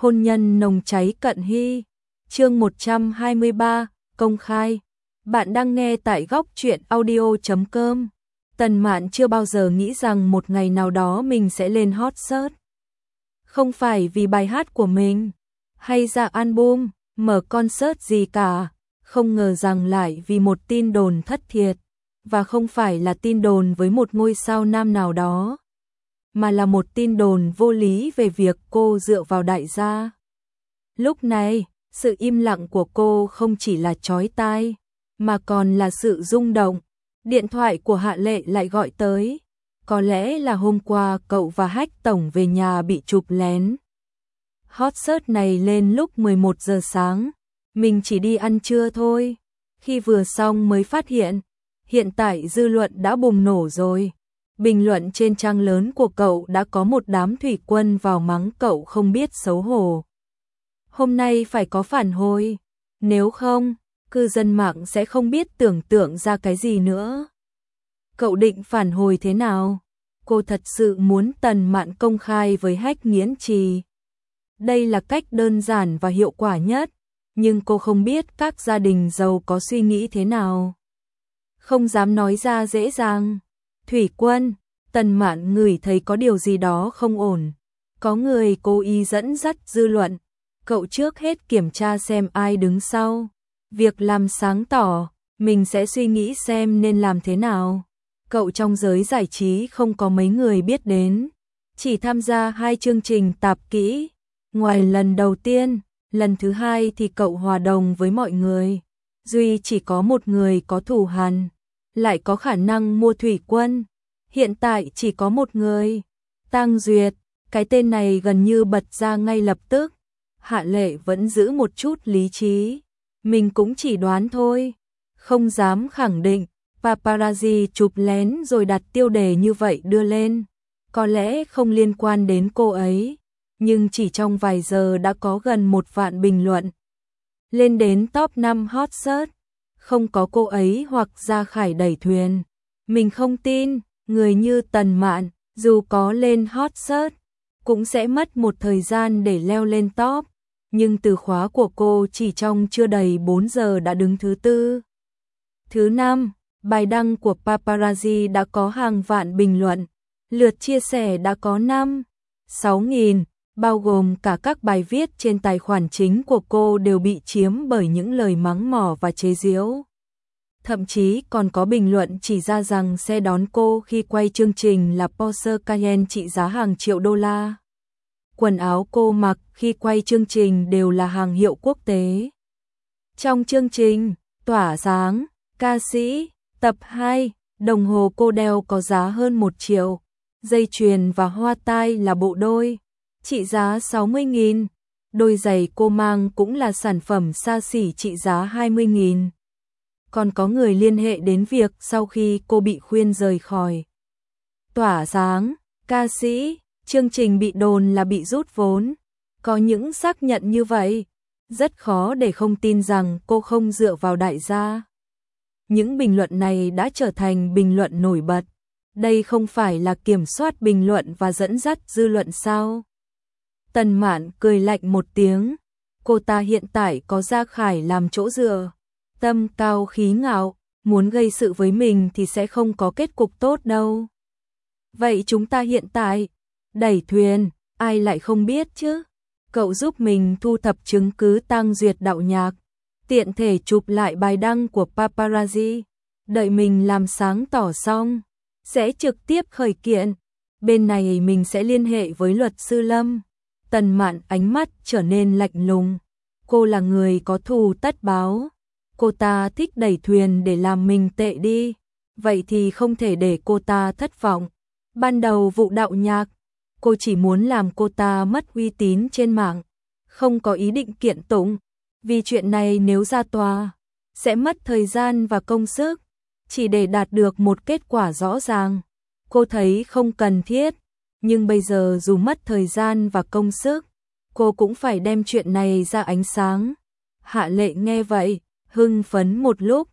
Hôn nhân nồng cháy cận hy. Chương 123, công khai. Bạn đang nghe tại góc truyện audio.com. Tần Mạn chưa bao giờ nghĩ rằng một ngày nào đó mình sẽ lên hot search. Không phải vì bài hát của mình, hay ra album, mở concert gì cả. Không ngờ rằng lại vì một tin đồn thất thiệt. Và không phải là tin đồn với một ngôi sao nam nào đó, mà là một tin đồn vô lý về việc cô dựa vào đại gia. Lúc này, sự im lặng của cô không chỉ là chói tai, mà còn là sự rung động. Điện thoại của Hạ Lệ lại gọi tới. Có lẽ là hôm qua cậu và Hách Tổng về nhà bị chụp lén. Hot search này lên lúc 11 giờ sáng. Mình chỉ đi ăn trưa thôi. Khi vừa xong mới phát hiện tại dư luận đã bùng nổ rồi. Bình luận trên trang lớn của cậu đã có một đám thủy quân vào mắng cậu không biết xấu hổ. Hôm nay phải có phản hồi, nếu không, cư dân mạng sẽ không biết tưởng tượng ra cái gì nữa. Cậu định phản hồi thế nào? Cô thật sự muốn Tần Mạn công khai với Hách Nghiễn Trì. Đây là cách đơn giản và hiệu quả nhất, nhưng cô không biết các gia đình giàu có suy nghĩ thế nào. Không dám nói ra dễ dàng. Thủy quân, Tần Mạn ngửi thấy có điều gì đó không ổn. Có người cố ý dẫn dắt dư luận. Cậu trước hết kiểm tra xem ai đứng sau. Việc làm sáng tỏ, mình sẽ suy nghĩ xem nên làm thế nào. Cậu trong giới giải trí không có mấy người biết đến. Chỉ tham gia 2 chương trình tạp kỹ. Ngoài lần đầu tiên, lần thứ 2 thì cậu hòa đồng với mọi người. Duy chỉ có một người có thù hằn, lại có khả năng mua thủy quân. Hiện tại chỉ có một người, Tang Duyệt. Cái tên này gần như bật ra ngay lập tức. Hạ Lệ vẫn giữ một chút lý trí. Mình cũng chỉ đoán thôi, không dám khẳng định. Paparazzi chụp lén rồi đặt tiêu đề như vậy đưa lên. Có lẽ không liên quan đến cô ấy, nhưng chỉ trong vài giờ đã có gần 1 vạn bình luận. Lên đến top 5 hot search. Không có cô ấy hoặc Gia Khải đẩy thuyền. Mình không tin, người như Tần Mạn, dù có lên hot search, cũng sẽ mất một thời gian để leo lên top. Nhưng từ khóa của cô chỉ trong chưa đầy 4 giờ đã đứng thứ 4. Thứ 5, bài đăng của Paparazzi đã có hàng vạn bình luận. Lượt chia sẻ đã có 5-6 nghìn, bao gồm cả các bài viết trên tài khoản chính của cô đều bị chiếm bởi những lời mắng mỏ và chế giễu. Thậm chí còn có bình luận chỉ ra rằng xe đón cô khi quay chương trình là Porsche Cayenne trị giá hàng triệu đô la. Quần áo cô mặc khi quay chương trình đều là hàng hiệu quốc tế. Trong chương trình Tỏa Sáng, Ca Sĩ, tập 2, đồng hồ cô đeo có giá hơn 1 triệu. Dây chuyền và hoa tai là bộ đôi, trị giá 60.000. Đôi giày cô mang cũng là sản phẩm xa xỉ trị giá 20.000. Còn có người liên hệ đến việc sau khi cô bị khuyên rời khỏi Tỏa Sáng, Ca Sĩ, chương trình bị đồn là bị rút vốn. Có những xác nhận như vậy, rất khó để không tin rằng cô không dựa vào đại gia. Những bình luận này đã trở thành bình luận nổi bật. Đây không phải là kiểm soát bình luận và dẫn dắt dư luận sao? Tần Mạn cười lạnh một tiếng. Cô ta hiện tại có Gia Khải làm chỗ dựa. Tâm cao khí ngạo, muốn gây sự với mình thì sẽ không có kết cục tốt đâu. Vậy chúng ta hiện tại đẩy thuyền, ai lại không biết chứ? Cậu giúp mình thu thập chứng cứ Tang Duyệt đạo nhạc, tiện thể chụp lại bài đăng của Paparazzi. Đợi mình làm sáng tỏ xong, sẽ trực tiếp khởi kiện. Bên này mình sẽ liên hệ với luật sư Lâm. Tần Mạn ánh mắt trở nên lạnh lùng. Cô là người có thù tất báo. Cô ta thích đẩy thuyền để làm mình tệ đi. Vậy thì không thể để cô ta thất vọng. Ban đầu vụ đạo nhạc, cô chỉ muốn làm cô ta mất uy tín trên mạng. Không có ý định kiện tụng. Vì chuyện này nếu ra tòa, sẽ mất thời gian và công sức. Chỉ để đạt được một kết quả rõ ràng, cô thấy không cần thiết. Nhưng bây giờ dù mất thời gian và công sức, cô cũng phải đem chuyện này ra ánh sáng. Hạ Lệ nghe vậy, hưng phấn một lúc.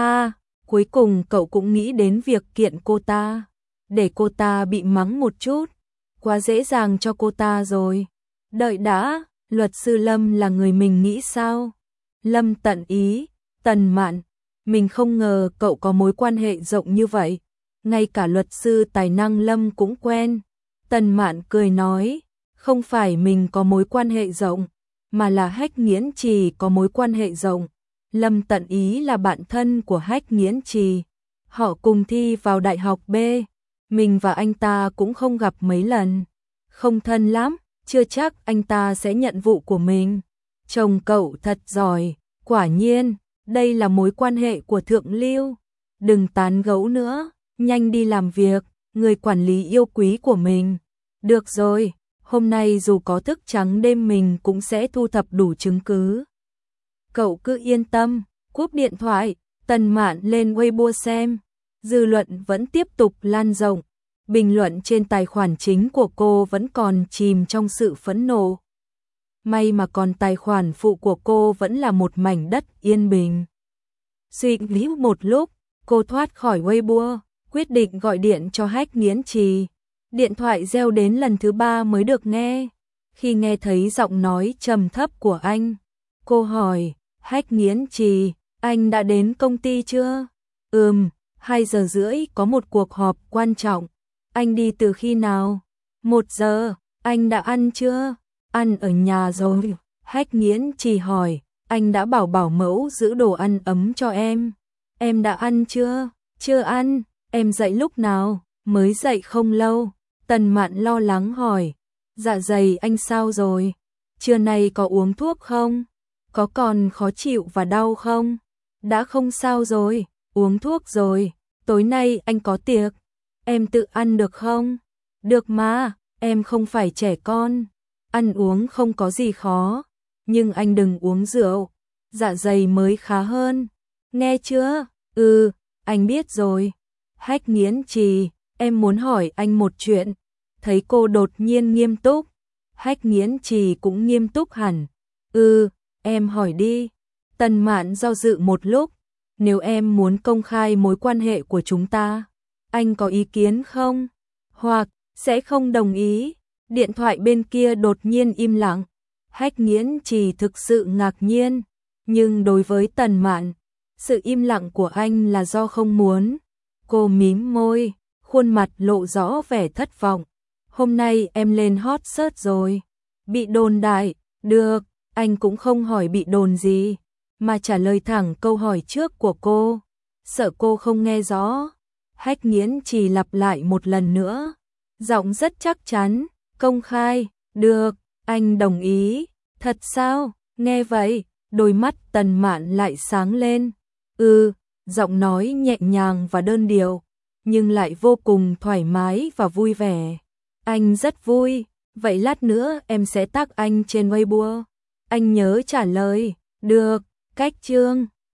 Cuối cùng cậu cũng nghĩ đến việc kiện cô ta. Để cô ta bị mắng một chút. Quá dễ dàng cho cô ta rồi. Đợi đã, Luật sư Lâm là người mình nghĩ sao? Lâm Tận Ý, Tần Mạn, mình không ngờ cậu có mối quan hệ rộng như vậy. Ngay cả luật sư tài năng Lâm cũng quen. Tần Mạn cười nói, không phải mình có mối quan hệ rộng, mà là Hách Nghiễn Trì có mối quan hệ rộng. Lâm Tận Ý là bạn thân của Hách Nghiễn Trì. Họ cùng thi vào đại học B. Mình và anh ta cũng không gặp mấy lần. Không thân lắm, chưa chắc anh ta sẽ nhận vụ của mình. Chồng cậu thật giỏi, quả nhiên, đây là mối quan hệ của thượng lưu. Đừng tán gẫu nữa, nhanh đi làm việc, người quản lý yêu quý của mình. Được rồi, hôm nay dù có thức trắng đêm mình cũng sẽ thu thập đủ chứng cứ. Cậu cứ yên tâm, cúp điện thoại, Tần Mạn lên Weibo xem. Dư luận vẫn tiếp tục lan rộng. Bình luận trên tài khoản chính của cô vẫn còn chìm trong sự phẫn nộ. May mà còn tài khoản phụ của cô vẫn là một mảnh đất yên bình. Suy nghĩ một lúc, cô thoát khỏi Weibo, quyết định gọi điện cho Hách Nghiễn Trì. Điện thoại reo đến lần thứ 3 mới được nghe. Khi nghe thấy giọng nói trầm thấp của anh, cô hỏi, Hách Nghiễn Trì, anh đã đến công ty chưa? 2 giờ rưỡi có một cuộc họp quan trọng. Anh đi từ khi nào? 1 giờ, anh đã ăn chưa? Ăn ở nhà rồi. Hách Nghiễn Trì hỏi, anh đã bảo bảo mẫu giữ đồ ăn ấm cho em. Em đã ăn chưa? Chưa ăn, em dậy lúc nào? Mới dậy không lâu. Tần Mạn lo lắng hỏi, dạ dày anh sao rồi? Trưa nay có uống thuốc không? Có còn khó chịu và đau không? Đã không sao rồi, uống thuốc rồi. Tối nay anh có tiệc, em tự ăn được không? Được mà, em không phải trẻ con. Ăn uống không có gì khó, nhưng anh đừng uống rượu, dạ dày mới khá hơn. Nghe chưa? Anh biết rồi. Hách Nghiễn Trì, em muốn hỏi anh một chuyện. Thấy cô đột nhiên nghiêm túc, Hách Nghiễn Trì cũng nghiêm túc hẳn. Em hỏi đi. Tần Mạn do dự một lúc. Nếu em muốn công khai mối quan hệ của chúng ta, anh có ý kiến không? Hoặc sẽ không đồng ý? Điện thoại bên kia đột nhiên im lặng. Hách Nghiễn Trì thực sự ngạc nhiên, nhưng đối với Tần Mạn, sự im lặng của anh là do không muốn. Cô mím môi, khuôn mặt lộ rõ vẻ thất vọng. Hôm nay em lên hot search rồi. Bị đồn đại, được, anh cũng không hỏi bị đồn gì, mà trả lời thẳng câu hỏi trước của cô. Sợ cô không nghe rõ, Hách Nghiễn Trì lặp lại một lần nữa, giọng rất chắc chắn, công khai, được, anh đồng ý. Thật sao? Nghe vậy, đôi mắt Tần Mạn lại sáng lên. Giọng nói nhẹ nhàng và đơn điệu, nhưng lại vô cùng thoải mái và vui vẻ. Anh rất vui, vậy lát nữa em sẽ tag anh trên Weibo. Anh nhớ trả lời, được, cách chương.